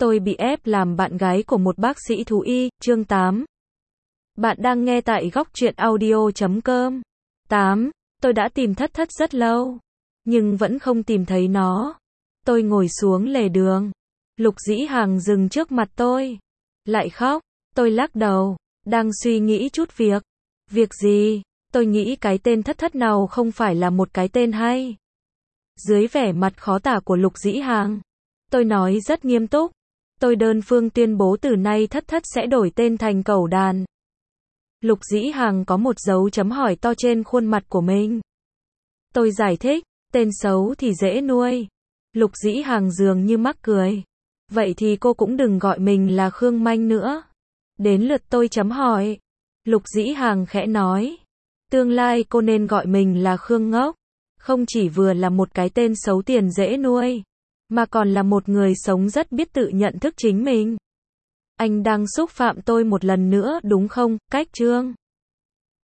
Tôi bị ép làm bạn gái của một bác sĩ thú y, chương 8. Bạn đang nghe tại góc truyện audio.com. 8. Tôi đã tìm thất thất rất lâu, nhưng vẫn không tìm thấy nó. Tôi ngồi xuống lề đường. Lục Dĩ Hàng dừng trước mặt tôi. Lại khóc. Tôi lắc đầu, đang suy nghĩ chút việc. Việc gì? Tôi nghĩ cái tên thất thất nào không phải là một cái tên hay. Dưới vẻ mặt khó tả của Lục Dĩ Hàng, tôi nói rất nghiêm túc. Tôi đơn phương tuyên bố từ nay thất thất sẽ đổi tên thành Cẩu Đàn. Lục Dĩ Hàng có một dấu chấm hỏi to trên khuôn mặt của mình. Tôi giải thích, tên xấu thì dễ nuôi. Lục Dĩ Hàng dường như mắc cười. Vậy thì cô cũng đừng gọi mình là Khương Manh nữa. Đến lượt tôi chấm hỏi. Lục Dĩ Hàng khẽ nói. Tương lai cô nên gọi mình là Khương Ngốc. Không chỉ vừa là một cái tên xấu tiền dễ nuôi, mà còn là một người sống rất biết tự nhận thức chính mình. Anh đang xúc phạm tôi một lần nữa đúng không, Cách Trương?